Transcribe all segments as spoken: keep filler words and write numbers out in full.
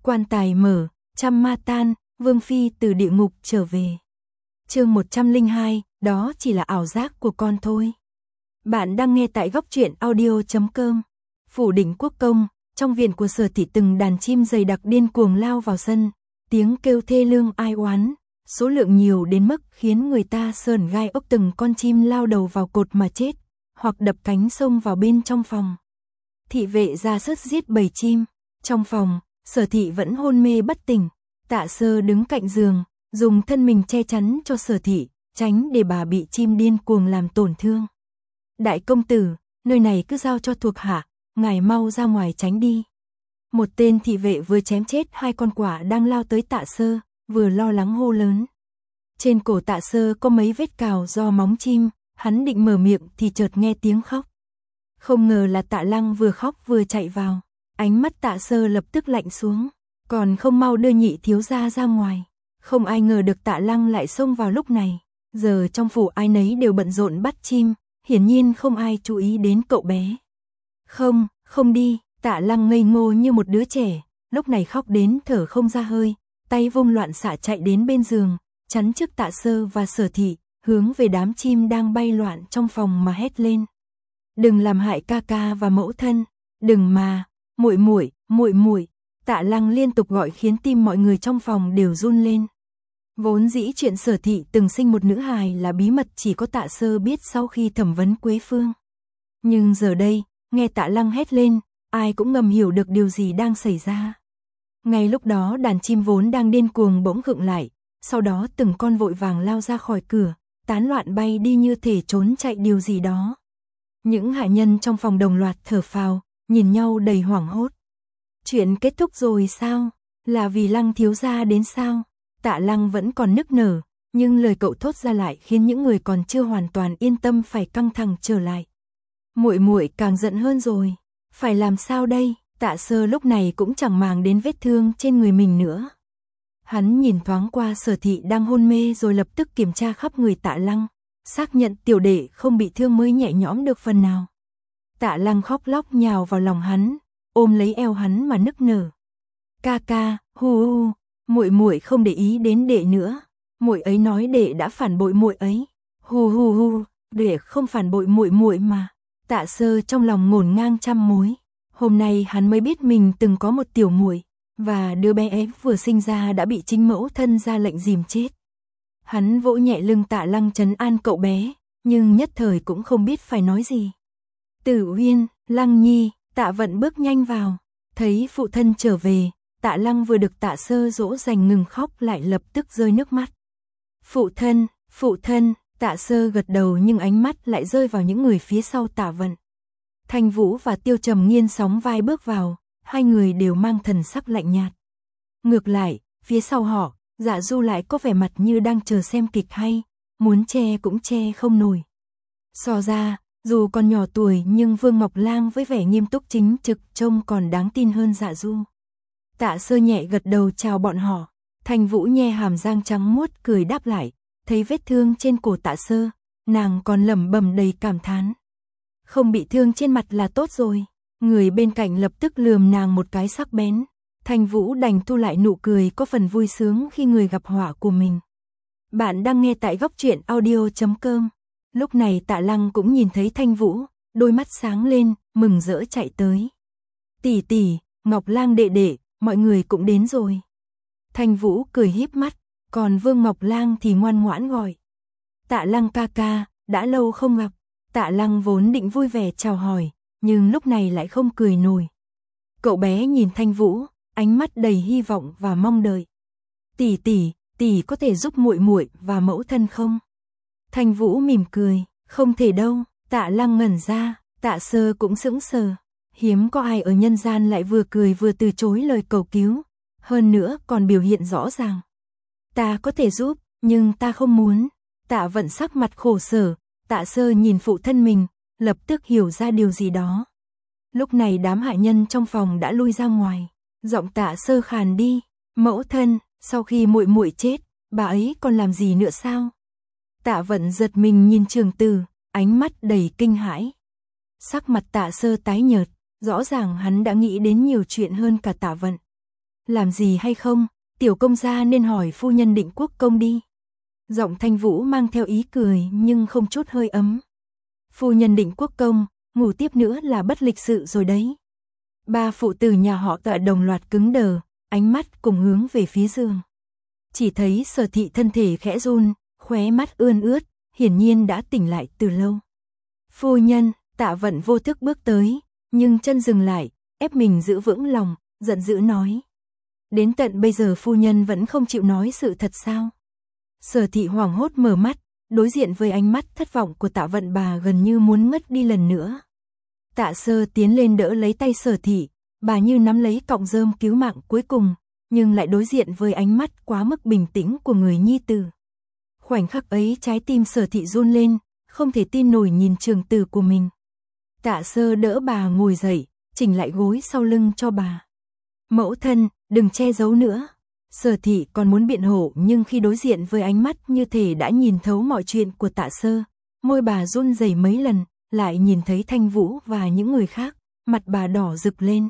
Quan tài mở, trăm ma tan, Vương Phi từ địa ngục trở về. Chương một trăm lẻ hai, đó chỉ là ảo giác của con thôi. Bạn đang nghe tại góc truyện audio chấm com. Phủ Định Quốc công, trong viện của Sở thị từng đàn chim dày đặc điên cuồng lao vào sân, tiếng kêu thê lương ai oán, số lượng nhiều đến mức khiến người ta sởn gai ốc, từng con chim lao đầu vào cột mà chết, hoặc đập cánh xông vào bên trong phòng. Thị vệ ra sức giết bầy chim, trong phòng, Sở thị vẫn hôn mê bất tỉnh, Tạ Sơ đứng cạnh giường, dùng thân mình che chắn cho Sở thị, tránh để bà bị chim điên cuồng làm tổn thương. Đại công tử, nơi này cứ giao cho thuộc hạ, ngài mau ra ngoài tránh đi. Một tên thị vệ vừa chém chết hai con quạ đang lao tới Tạ Sơ, vừa lo lắng hô lớn. Trên cổ Tạ Sơ có mấy vết cào do móng chim, hắn định mở miệng thì chợt nghe tiếng khóc. Không ngờ là Tạ Lăng vừa khóc vừa chạy vào, ánh mắt Tạ Sơ lập tức lạnh xuống, còn không mau đưa nhị thiếu gia ra ngoài. Không ai ngờ được Tạ Lăng lại xông vào lúc này, giờ trong phủ ai nấy đều bận rộn bắt chim, hiển nhiên không ai chú ý đến cậu bé. Không, không đi, Tạ Lăng ngây ngô như một đứa trẻ, lúc này khóc đến thở không ra hơi, tay vung loạn xạ chạy đến bên giường, chắn trước Tạ Sơ và Sở thị, hướng về đám chim đang bay loạn trong phòng mà hét lên. Đừng làm hại ca ca và mẫu thân, đừng mà, muội muội, muội muội. Tạ Lăng liên tục gọi khiến tim mọi người trong phòng đều run lên. Vốn dĩ chuyện Sở thị từng sinh một nữ hài là bí mật chỉ có Tạ Sơ biết sau khi thẩm vấn Quế Phương. Nhưng giờ đây, nghe Tạ Lăng hét lên, ai cũng ngầm hiểu được điều gì đang xảy ra. Ngay lúc đó đàn chim vốn đang điên cuồng bỗng khựng lại, sau đó từng con vội vàng lao ra khỏi cửa, tán loạn bay đi như thể trốn chạy điều gì đó. Những hạ nhân trong phòng đồng loạt thở phào, nhìn nhau đầy hoảng hốt. Chuyện kết thúc rồi sao? Là vì Lăng thiếu gia đến sao? Tạ Lăng vẫn còn nức nở, nhưng lời cậu thốt ra lại khiến những người còn chưa hoàn toàn yên tâm phải căng thẳng trở lại. Muội muội càng giận hơn rồi, phải làm sao đây? Tạ Sơ lúc này cũng chẳng màng đến vết thương trên người mình nữa. Hắn nhìn thoáng qua Sở thị đang hôn mê rồi lập tức kiểm tra khắp người Tạ Lăng, xác nhận tiểu đệ không bị thương mới nhẹ nhõm được phần nào. Tạ Lăng khóc lóc nhào vào lòng hắn, ôm lấy eo hắn mà nức nở. Ca ca, hu hu, muội muội không để ý đến đệ nữa, muội ấy nói đệ đã phản bội muội ấy. Hu hu hu, đệ không phản bội muội muội mà. Tạ Sơ trong lòng ngổn ngang trăm mối. Hôm nay hắn mới biết mình từng có một tiểu muội, và đứa bé ấy vừa sinh ra đã bị chính mẫu thân ra lệnh dìm chết. Hắn vỗ nhẹ lưng Tạ Lăng trấn an cậu bé, nhưng nhất thời cũng không biết phải nói gì. Tử Uyên, Lăng Nhi, Tạ Vận bước nhanh vào, thấy phụ thân trở về, Tạ Lăng vừa được Tạ Sơ dỗ dành ngừng khóc lại lập tức rơi nước mắt. Phụ thân, phụ thân, Tạ Sơ gật đầu nhưng ánh mắt lại rơi vào những người phía sau Tạ Vận. Thanh Vũ và Tiêu Trầm Nghiên sóng vai bước vào, hai người đều mang thần sắc lạnh nhạt. Ngược lại, phía sau họ, Dạ Du lại có vẻ mặt như đang chờ xem kịch hay, muốn che cũng che không nổi. So ra, dù còn nhỏ tuổi nhưng Vương Ngọc Lang với vẻ nghiêm túc chính trực trông còn đáng tin hơn Dạ Du. Tạ Sơ nhẹ gật đầu chào bọn họ, Thanh Vũ nhe hàm răng trắng muốt cười đáp lại, thấy vết thương trên cổ Tạ Sơ, nàng còn lẩm bẩm đầy cảm thán. Không bị thương trên mặt là tốt rồi. Người bên cạnh lập tức lườm nàng một cái sắc bén. Thanh Vũ đành thu lại nụ cười có phần vui sướng khi người gặp họa của mình. Bạn đang nghe tại góc truyện audio chấm com. Lúc này Tạ Lăng cũng nhìn thấy Thanh Vũ, đôi mắt sáng lên, mừng rỡ chạy tới. Tỷ tỷ, Ngọc Lang đệ đệ, mọi người cũng đến rồi. Thanh Vũ cười híp mắt, còn Vương Ngọc Lang thì ngoan ngoãn gọi. Tạ Lăng ca ca, đã lâu không gặp. Tạ Lăng vốn định vui vẻ chào hỏi, nhưng lúc này lại không cười nổi. Cậu bé nhìn Thanh Vũ, ánh mắt đầy hy vọng và mong đợi. Tỷ tỷ, tỷ có thể giúp muội muội và mẫu thân không? Thanh Vũ mỉm cười, không thể đâu. Tạ Lăng ngẩn ra, Tạ Sơ cũng sững sờ. Hiếm có ai ở nhân gian lại vừa cười vừa từ chối lời cầu cứu, hơn nữa còn biểu hiện rõ ràng. Ta có thể giúp, nhưng ta không muốn. Tạ Vận sắc mặt khổ sở. Tạ Sơ nhìn phụ thân mình, lập tức hiểu ra điều gì đó. Lúc này đám hạ nhân trong phòng đã lui ra ngoài, giọng Tạ Sơ khàn đi, "Mẫu thân, sau khi muội muội chết, bà ấy còn làm gì nữa sao?" Tạ Vận giật mình nhìn Trường Tử, ánh mắt đầy kinh hãi. Sắc mặt Tạ Sơ tái nhợt, rõ ràng hắn đã nghĩ đến nhiều chuyện hơn cả Tạ Vận. Làm gì hay không, tiểu công gia nên hỏi phu nhân Định Quốc công đi. Giọng Thanh Vũ mang theo ý cười nhưng không chút hơi ấm. Phu nhân Định Quốc công, ngủ tiếp nữa là bất lịch sự rồi đấy. Ba phụ tử nhà họ Tạ đồng loạt cứng đờ, ánh mắt cùng hướng về phía giường. Chỉ thấy Sở Thị thân thể khẽ run, khóe mắt ươn ướt, hiển nhiên đã tỉnh lại từ lâu. Phu nhân, Tạ Vận vô thức bước tới, nhưng chân dừng lại, ép mình giữ vững lòng, giận dữ nói. Đến tận bây giờ phu nhân vẫn không chịu nói sự thật sao? Sở Thị hoảng hốt mở mắt, đối diện với ánh mắt thất vọng của Tạ Vận, bà gần như muốn ngất đi lần nữa. Tạ Sơ tiến lên đỡ lấy tay Sở Thị, bà như nắm lấy cọng rơm cứu mạng cuối cùng, nhưng lại đối diện với ánh mắt quá mức bình tĩnh của người nhi tử. Khoảnh khắc ấy trái tim Sở Thị run lên, không thể tin nổi nhìn trường tử của mình. Tạ Sơ đỡ bà ngồi dậy, chỉnh lại gối sau lưng cho bà. Mẫu thân, đừng che giấu nữa. Sở Thị còn muốn biện hộ nhưng khi đối diện với ánh mắt như thể đã nhìn thấu mọi chuyện của Tạ Sơ, môi bà run rẩy mấy lần, lại nhìn thấy Thanh Vũ và những người khác, mặt bà đỏ rực lên.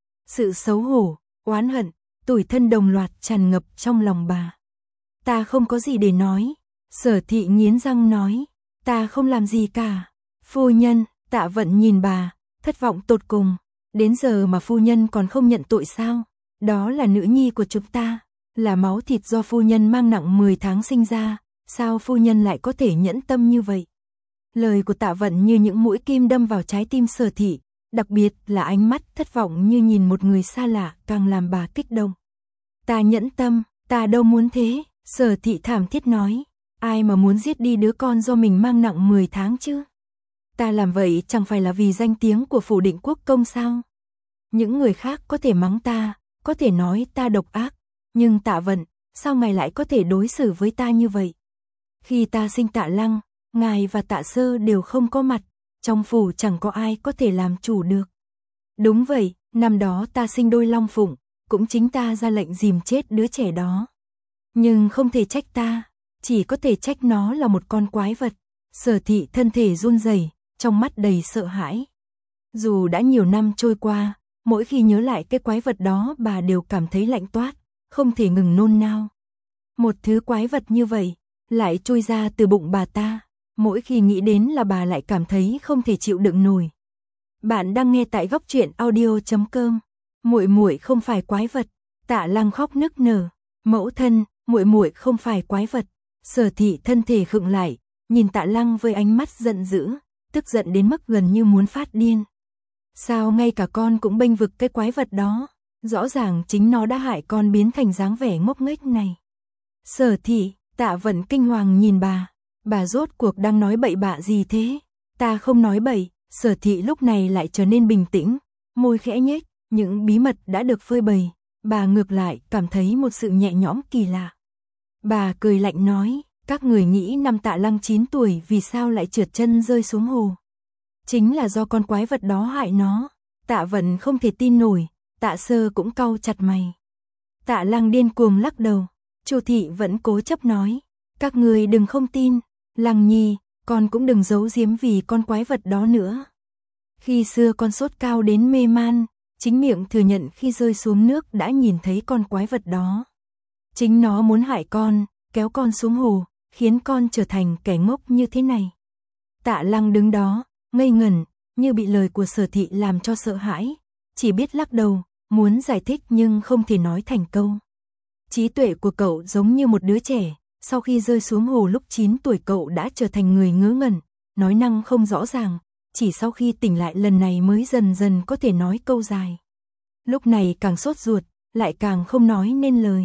Sự xấu hổ, oán hận, tủi thân đồng loạt tràn ngập trong lòng bà. Ta không có gì để nói. Sở Thị nghiến răng nói, ta không làm gì cả. Phu nhân, Tạ Vận nhìn bà, thất vọng tột cùng. Đến giờ mà phu nhân còn không nhận tội sao? Đó là nữ nhi của chúng ta, là máu thịt do phu nhân mang nặng mười tháng sinh ra, sao phu nhân lại có thể nhẫn tâm như vậy? Lời của Tạ Vận như những mũi kim đâm vào trái tim Sở Thị, đặc biệt là ánh mắt thất vọng như nhìn một người xa lạ càng làm bà kích động. Ta nhẫn tâm, ta đâu muốn thế, Sở Thị thảm thiết nói, ai mà muốn giết đi đứa con do mình mang nặng mười tháng chứ? Ta làm vậy chẳng phải là vì danh tiếng của phủ Định Quốc công sao? Những người khác có thể mắng ta, có thể nói ta độc ác, nhưng Tạ Vận, sao ngài lại có thể đối xử với ta như vậy? Khi ta sinh Tạ Lăng, ngài và Tạ Sơ đều không có mặt, trong phủ chẳng có ai có thể làm chủ được. Đúng vậy, năm đó ta sinh đôi long phụng, cũng chính ta ra lệnh dìm chết đứa trẻ đó. Nhưng không thể trách ta, chỉ có thể trách nó là một con quái vật. Sở Thị thân thể run rẩy, trong mắt đầy sợ hãi. Dù đã nhiều năm trôi qua, mỗi khi nhớ lại cái quái vật đó bà đều cảm thấy lạnh toát, không thể ngừng nôn nao. Một thứ quái vật như vậy, lại trôi ra từ bụng bà ta, mỗi khi nghĩ đến là bà lại cảm thấy không thể chịu đựng nổi. Bạn đang nghe tại góc truyện audio chấm com. Muội muội không phải quái vật. Tạ Lăng khóc nức nở. Mẫu thân, muội muội không phải quái vật. Sở Thị thân thể khựng lại, nhìn Tạ Lăng với ánh mắt giận dữ, tức giận đến mức gần như muốn phát điên. Sao ngay cả con cũng bênh vực cái quái vật đó? Rõ ràng chính nó đã hại con biến thành dáng vẻ ngốc nghếch này. Sở Thị, Tạ Vận kinh hoàng nhìn bà. Bà rốt cuộc đang nói bậy bạ gì thế? Ta không nói bậy. Sở Thị lúc này lại trở nên bình tĩnh, môi khẽ nhếch, những bí mật đã được phơi bày, bà ngược lại cảm thấy một sự nhẹ nhõm kỳ lạ. Bà cười lạnh nói, các người nghĩ năm Tạ Lăng chín tuổi vì sao lại trượt chân rơi xuống hồ? Chính là do con quái vật đó hại nó. Tạ Vận không thể tin nổi, Tạ Sơ cũng cau chặt mày. Tạ Lăng điên cuồng lắc đầu, Chu Thị vẫn cố chấp nói, các người đừng không tin, Lăng Nhi, con cũng đừng giấu giếm vì con quái vật đó nữa. Khi xưa con sốt cao đến mê man, chính miệng thừa nhận khi rơi xuống nước đã nhìn thấy con quái vật đó. Chính nó muốn hại con, kéo con xuống hồ, khiến con trở thành kẻ ngốc như thế này. Tạ Lăng đứng đó, ngây ngẩn, như bị lời của Sở Thị làm cho sợ hãi, chỉ biết lắc đầu, muốn giải thích nhưng không thể nói thành câu. Trí tuệ của cậu giống như một đứa trẻ, sau khi rơi xuống hồ lúc chín tuổi cậu đã trở thành người ngớ ngẩn, nói năng không rõ ràng, chỉ sau khi tỉnh lại lần này mới dần dần có thể nói câu dài. Lúc này càng sốt ruột, lại càng không nói nên lời.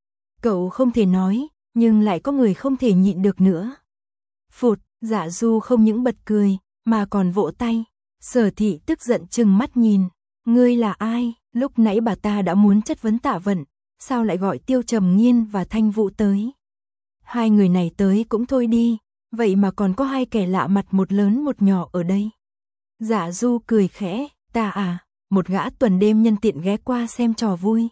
Cậu không thể nói, nhưng lại có người không thể nhịn được nữa. Phụt, Dạ Du không những bật cười, mà còn vỗ tay. Sở Thị tức giận trừng mắt nhìn, ngươi là ai? Lúc nãy bà ta đã muốn chất vấn Tạ Vận, sao lại gọi Tiêu Trầm Nghiên và Thanh Vũ tới? Hai người này tới cũng thôi đi, vậy mà còn có hai kẻ lạ mặt một lớn một nhỏ ở đây. Dạ Du cười khẽ, ta à, một gã tuần đêm nhân tiện ghé qua xem trò vui.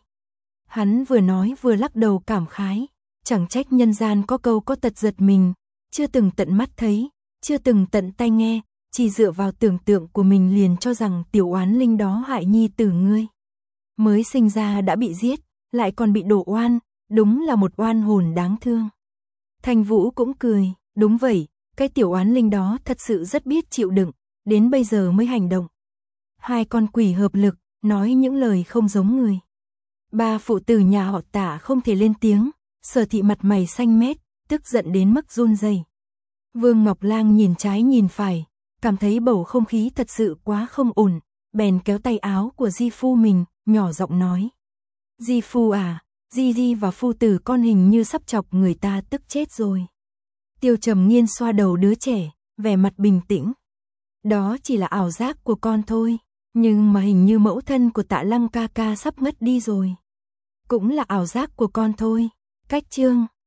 Hắn vừa nói vừa lắc đầu cảm khái, chẳng trách nhân gian có câu có tật giật mình, chưa từng tận mắt thấy, chưa từng tận tai nghe, chỉ dựa vào tưởng tượng của mình liền cho rằng tiểu oán linh đó hại nhi tử ngươi. Mới sinh ra đã bị giết, lại còn bị đổ oan, đúng là một oan hồn đáng thương. Thanh Vũ cũng cười, đúng vậy, cái tiểu oán linh đó thật sự rất biết chịu đựng, đến bây giờ mới hành động. Hai con quỷ hợp lực, nói những lời không giống người. Ba phụ tử nhà họ Tạ không thể lên tiếng, Sở Thị mặt mày xanh mét, tức giận đến mức run rẩy. Vương Ngọc Lang nhìn trái nhìn phải, cảm thấy bầu không khí thật sự quá không ổn, bèn kéo tay áo của Di Phu mình, nhỏ giọng nói. Di Phu à, Di Di và phu tử con hình như sắp chọc người ta tức chết rồi. Tiêu Trầm Nghiên xoa đầu đứa trẻ, vẻ mặt bình tĩnh. Đó chỉ là ảo giác của con thôi, nhưng mà hình như mẫu thân của Tạ Lăng ca ca sắp ngất đi rồi. Cũng là ảo giác của con thôi. Cách chương